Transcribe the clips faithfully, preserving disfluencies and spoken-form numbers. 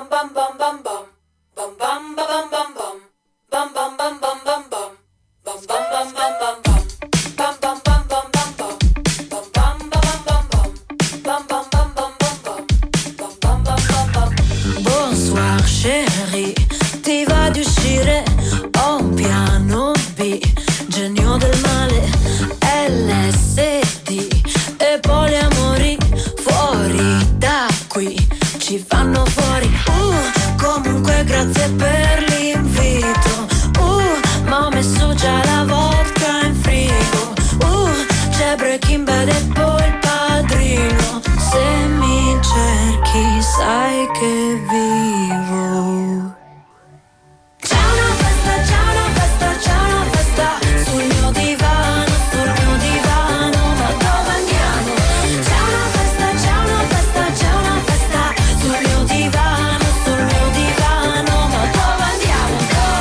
Bonsoir chérie, ti va di uscire? Ho un piano B, genio del male, L S D e poliamori. Fuori da qui, ci fanno fuori. Uh, comunque grazie per l'invito. Uh, ma ho messo già la vodka in frigo. Uh, c'è Breaking Bad e poi il padrino. Se mi cerchi sai che vivo. C'è una festa, c'è una festa, c'è una festa sul mio divano, sul mio divano, ma dove andiamo? C'è una festa, c'è una festa, c'è una festa sul mio divano, sul mio divano, ma dove andiamo?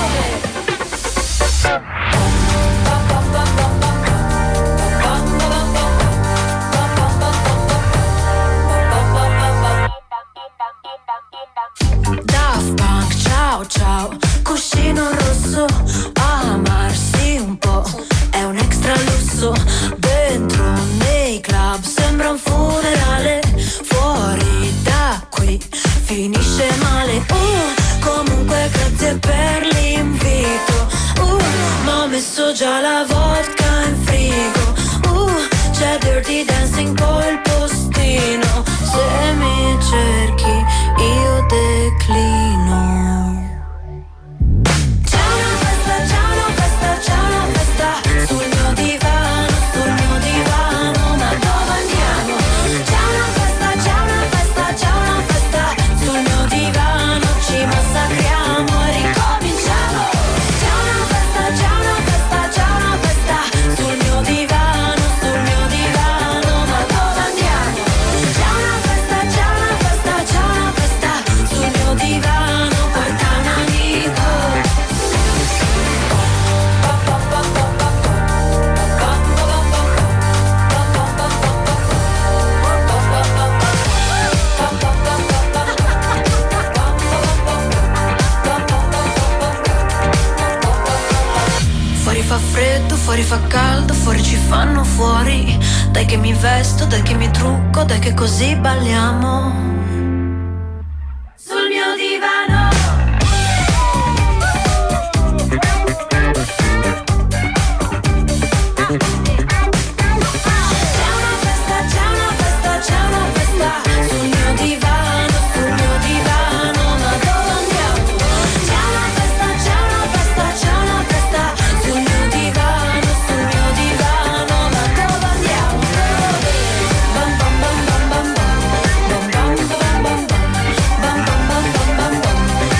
Dove? Daft Punk, ciao ciao, cuscino rosso, amarsi un po', è un extra lusso, dentro nei club sembra un funerale, fuori da qui finisce male, uh, comunque grazie per l'invito, uh, ma ho messo già la vodka in frigo, uh, c'è Dirty Dancing poi il postino, se mi cerchi io declino. C'è una festa, c'è una festa, c'è una festa sul mio divano, sul mio divano, ma dove andiamo? C'è una festa, c'è una festa, c'è una festa sul mio divano, ci massacriamo e ricominciamo. C'è una festa, c'è una festa, c'è una festa sul mio divano, sul mio divano, ma dove andiamo? C'è una festa, c'è una festa, c'è una festa sul mio divano, porta un amico. Fuori fa freddo, fuori fa caldo, fuori ci fanno fuori. Dai che mi vesto, dai che mi trucco, dai che così balliamo. Sul mio divano. C'è una festa, c'è una festa, c'è una festa sul mio divano, sul mio divano, ma dove andiamo? C'è una festa, c'è una festa, c'è una festa sul mio divano, sul mio divano, ma dove andiamo? Bam bam bam bam bam bam bam bam bam bam bam bam bam bam bam bam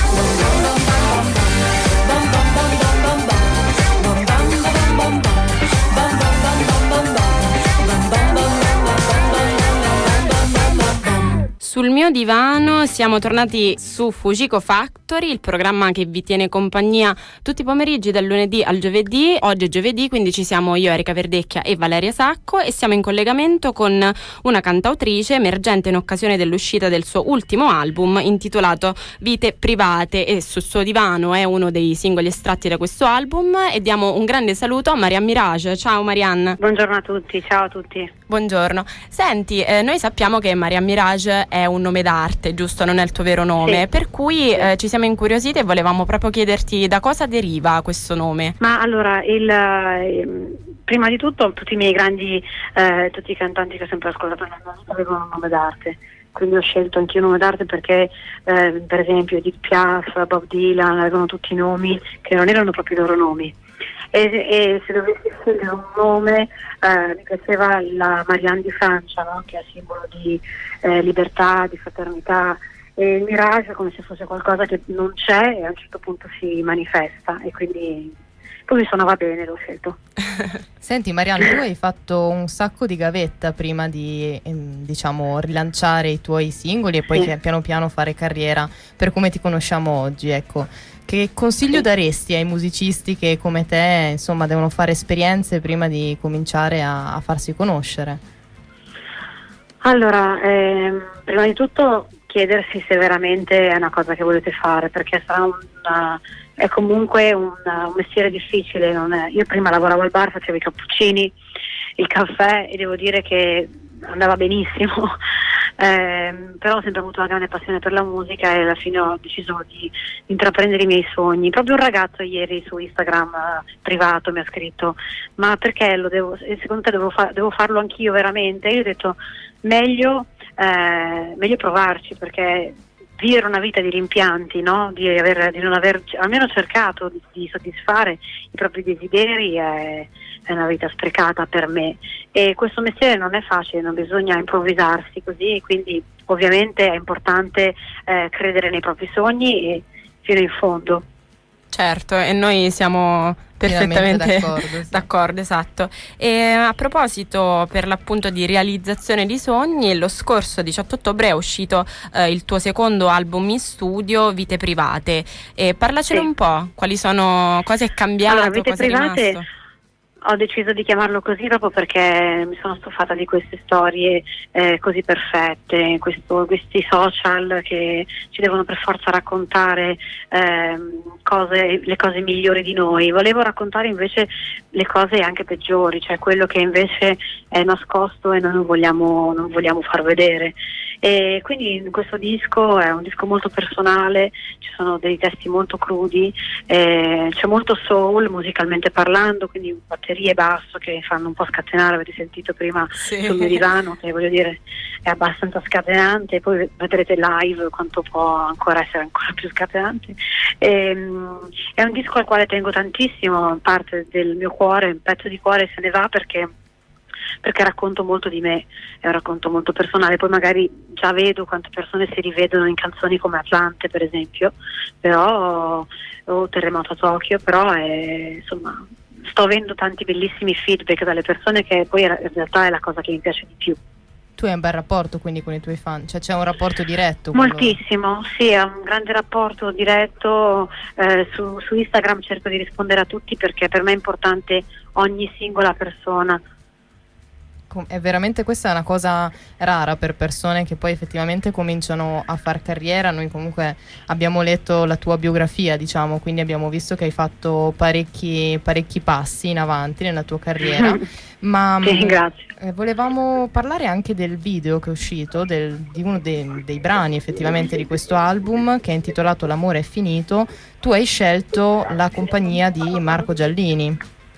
Sul mio divano siamo tornati su Fujiko Factory, il programma che vi tiene compagnia tutti i pomeriggi dal lunedì al giovedì. Oggi è giovedì, quindi ci siamo io, Erika Verdecchia e Valeria Sacco, e siamo in collegamento con una cantautrice emergente in occasione dell'uscita del suo ultimo album intitolato Vite Private, e Sul suo divano è uno dei singoli estratti da questo album. E diamo un grande saluto a Marianne Mirage. Ciao Marianne. Buongiorno a tutti, ciao a tutti. Buongiorno. Senti, eh, noi sappiamo che Marianne Mirage è un nome d'arte, giusto? Non è il tuo vero nome, sì. Per cui eh, ci siamo incuriosite e volevamo proprio chiederti da cosa deriva questo nome. Ma allora, il, eh, prima di tutto tutti i miei grandi, eh, tutti i cantanti che ho sempre ascoltato nella mia vita avevano un nome d'arte, quindi ho scelto anch'io un nome d'arte perché eh, per esempio Edith Piaf, Bob Dylan avevano tutti nomi che non erano proprio i loro nomi. E, e se dovessi scegliere un nome, eh, mi piaceva la Marianne di Francia, no? Che è simbolo di eh, libertà, di fraternità, e il Mirage è come se fosse qualcosa che non c'è e a un certo punto si manifesta, e quindi poi mi suonava bene, l'ho scelto. Senti Marianne, tu hai fatto un sacco di gavetta prima di ehm, diciamo rilanciare i tuoi singoli e poi Sì. che piano piano fare carriera per come ti conosciamo oggi, ecco. Che consiglio Sì. daresti ai musicisti che come te insomma devono fare esperienze prima di cominciare a, a farsi conoscere? Allora, ehm, prima di tutto chiedersi se veramente è una cosa che volete fare, perché sarà un, uh, è comunque un, uh, un mestiere difficile. Non è... Io prima lavoravo al bar, facevo i cappuccini, il caffè, e devo dire che andava benissimo. Eh, però ho sempre avuto una grande passione per la musica e alla fine ho deciso di intraprendere i miei sogni. Proprio un ragazzo ieri su Instagram eh, privato mi ha scritto: ma perché lo devo, secondo te devo, fa- devo farlo anch'io veramente? Io ho detto meglio, eh, meglio provarci, perché vivere una vita di rimpianti, no? di, aver, di non aver almeno cercato di, di soddisfare i propri desideri è, è una vita sprecata per me, e questo mestiere non è facile, non bisogna improvvisarsi così, quindi ovviamente è importante eh, credere nei propri sogni e fino in fondo. Certo, e noi siamo perfettamente d'accordo, sì. d'accordo, esatto. E a proposito, per l'appunto di realizzazione di sogni, lo scorso diciotto ottobre è uscito eh, il tuo secondo album in studio, Vite Private. E parlacene Sì. un po', quali sono, cosa è cambiato, Allora, Vite cosa è Private rimasto? ho deciso di chiamarlo così proprio perché mi sono stufata di queste storie eh, così perfette, questo, questi social che ci devono per forza raccontare ehm, cose, le cose migliori di noi. Volevo raccontare invece le cose anche peggiori, cioè quello che invece è nascosto e noi non vogliamo, non vogliamo far vedere. E quindi questo disco è un disco molto personale, ci sono dei testi molto crudi, eh, c'è molto soul musicalmente parlando, quindi batterie e basso che fanno un po' scatenare. Avete sentito prima Sì. sul mio divano, che voglio dire è abbastanza scatenante, poi vedrete live quanto può ancora essere ancora più scatenante. E, um, è un disco al quale tengo tantissimo, parte del mio cuore, un pezzo di cuore se ne va perché perché racconto molto di me, è un racconto molto personale. Poi magari già vedo quante persone si rivedono in canzoni come Atlante, per esempio, però o Terremoto a Tokyo, però è, insomma, sto avendo tanti bellissimi feedback dalle persone, che poi in realtà è la cosa che mi piace di più. Tu hai un bel rapporto quindi con i tuoi fan, cioè c'è un rapporto diretto? Quando... Moltissimo, sì, è un grande rapporto diretto, eh, su, su Instagram cerco di rispondere a tutti perché per me è importante ogni singola persona. È veramente, questa è una cosa rara per persone che poi effettivamente cominciano a far carriera. Noi comunque abbiamo letto la tua biografia, diciamo, quindi abbiamo visto che hai fatto parecchi, parecchi passi in avanti nella tua carriera. Ma sì, grazie. Eh, volevamo parlare anche del video che è uscito, del, di uno dei, dei brani effettivamente di questo album, che è intitolato L'amore è finito. Tu hai scelto la compagnia di Marco Giallini.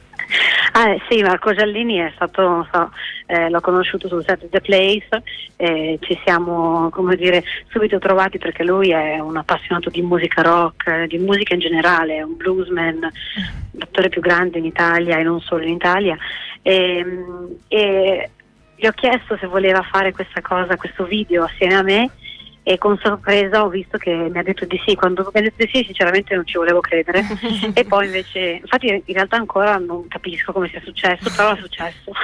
Ah, sì, Marco Giallini è stato, non so, eh, l'ho conosciuto sul set di The Place, eh, ci siamo, come dire, subito trovati perché lui è un appassionato di musica rock, eh, di musica in generale, è un bluesman, l'attore più grande in Italia e non solo in Italia, e, e gli ho chiesto se voleva fare questa cosa, questo video assieme a me, e con sorpresa ho visto che mi ha detto di sì. Quando mi ha detto di sì sinceramente non ci volevo credere e poi invece, infatti in realtà ancora non capisco come sia successo, però è successo.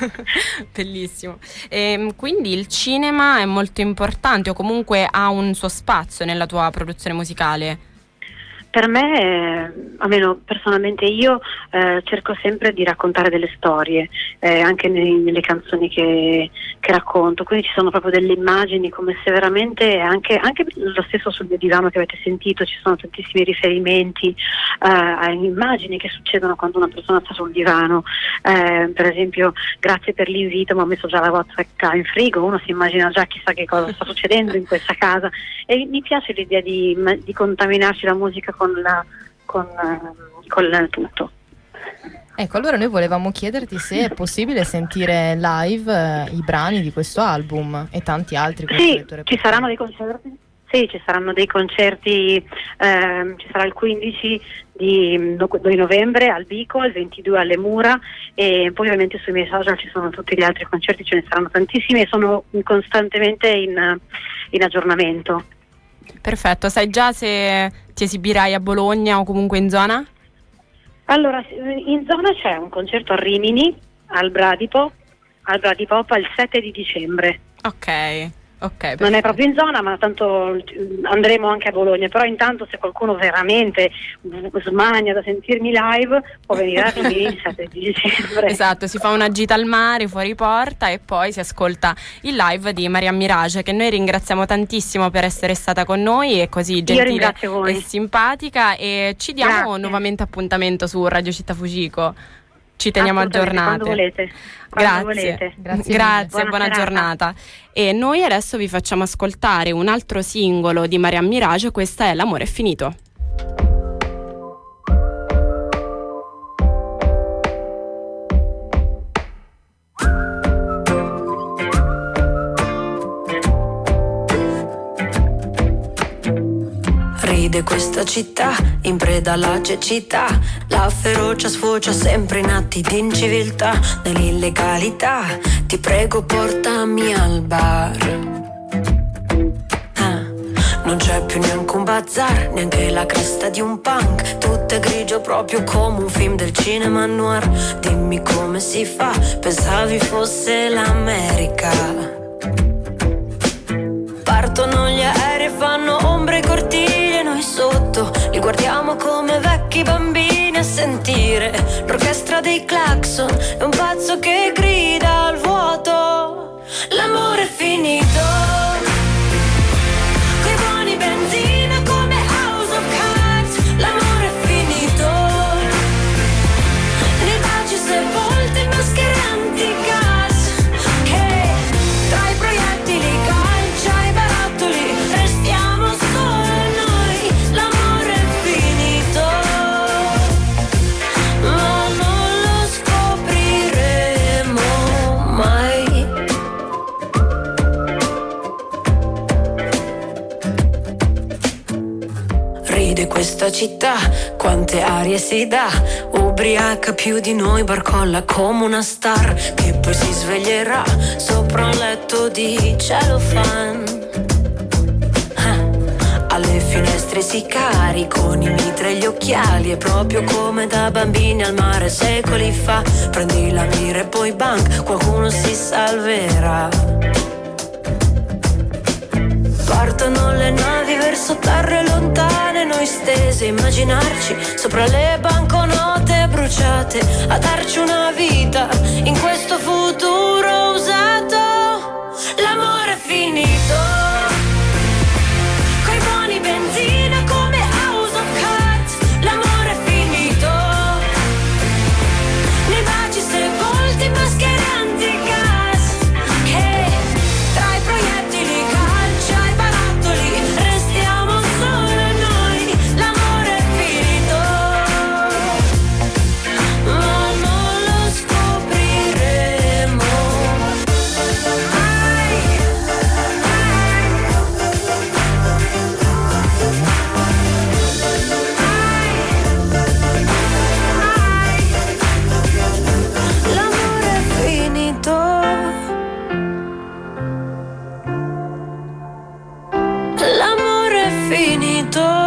Bellissimo. E quindi il cinema è molto importante o comunque ha un suo spazio nella tua produzione musicale? Per me, eh, almeno personalmente io, eh, cerco sempre di raccontare delle storie, eh, anche nei, nelle canzoni che, che racconto, quindi ci sono proprio delle immagini, come se veramente, anche, anche lo stesso sul mio divano che avete sentito, ci sono tantissimi riferimenti eh, a immagini che succedono quando una persona sta sul divano, eh, per esempio grazie per l'invito, ma ho messo già la vodka in frigo, uno si immagina già chissà che cosa sta succedendo in questa casa, e mi piace l'idea di, di contaminarci la musica con la con, uh, con il tutto. Ecco, allora noi volevamo chiederti se è possibile sentire live eh, i brani di questo album e tanti altri. Sì, ci saranno dei concerti. Sì, ci saranno dei concerti, ehm, ci sarà il quindici di, di novembre al Vico, il ventidue alle Mura, e poi ovviamente sui miei social ci sono tutti gli altri concerti, ce ne saranno tantissimi e sono costantemente in, in aggiornamento. Perfetto, sai già se ti esibirai a Bologna o comunque in zona? Allora, in zona c'è un concerto a Rimini, al Bradipo, al Bradipop il sette di dicembre. Ok, Ok, non è proprio in zona, ma tanto andremo anche a Bologna. Però intanto, se qualcuno veramente smania da sentirmi live, può venire a Rimini il sette di dicembre. Esatto, si fa una gita al mare fuori porta e poi si ascolta il live di Maria Mirage, che noi ringraziamo tantissimo per essere stata con noi e così gentile e simpatica, e ci diamo Grazie. nuovamente appuntamento su Radio Città Fujiko. Ci teniamo aggiornate. Quando volete. Quando Grazie. Volete. Grazie, Grazie buona, buona giornata. E noi adesso vi facciamo ascoltare un altro singolo di Maria Mirage, questa è L'amore è finito. Ride questa città, in preda alla cecità, la ferocia sfocia sempre in atti di inciviltà, nell'illegalità, ti prego portami al bar. Ah, non c'è più neanche un bazar, neanche la cresta di un punk, tutto è grigio proprio come un film del cinema noir. Dimmi come si fa, pensavi fosse l'America. Partono gli aerei, fanno ombre ai cortili e noi sotto li guardiamo come vecchi bambini a sentire l'orchestra dei clacson. È un pazzo che grida al vuoto. L'amore è finito, coi buoni benzina come House of Cards. L'amore è finito, nei baci sepolti maschere antigas, che tra i proiettili calcia i barattoli restiamo solo noi. L'amore è finito, ma non lo scopriremo mai. Ride questa città, quante arie si dà, ubriaca più di noi, barcolla come una star, che poi si sveglierà sopra un letto di cellophane. Ah, alle finestre sicari con i mitri e gli occhiali, è proprio come da bambini al mare secoli fa. Prendi la mira e poi bang, qualcuno si salverà. Partono le navi verso terre lontane, noi stesi a immaginarci sopra le banconote bruciate, a darci una vita in questo futuro usato. L'amore è finito, coi buoni benzina come House of Cards. L'amore è finito, nei baci sepolti maschere antigas, che tra i proiettili calcia i barattoli restiamo solo noi. L'amore è finito, ma non lo scopriremo. L'amore è finito, l'amore è finito.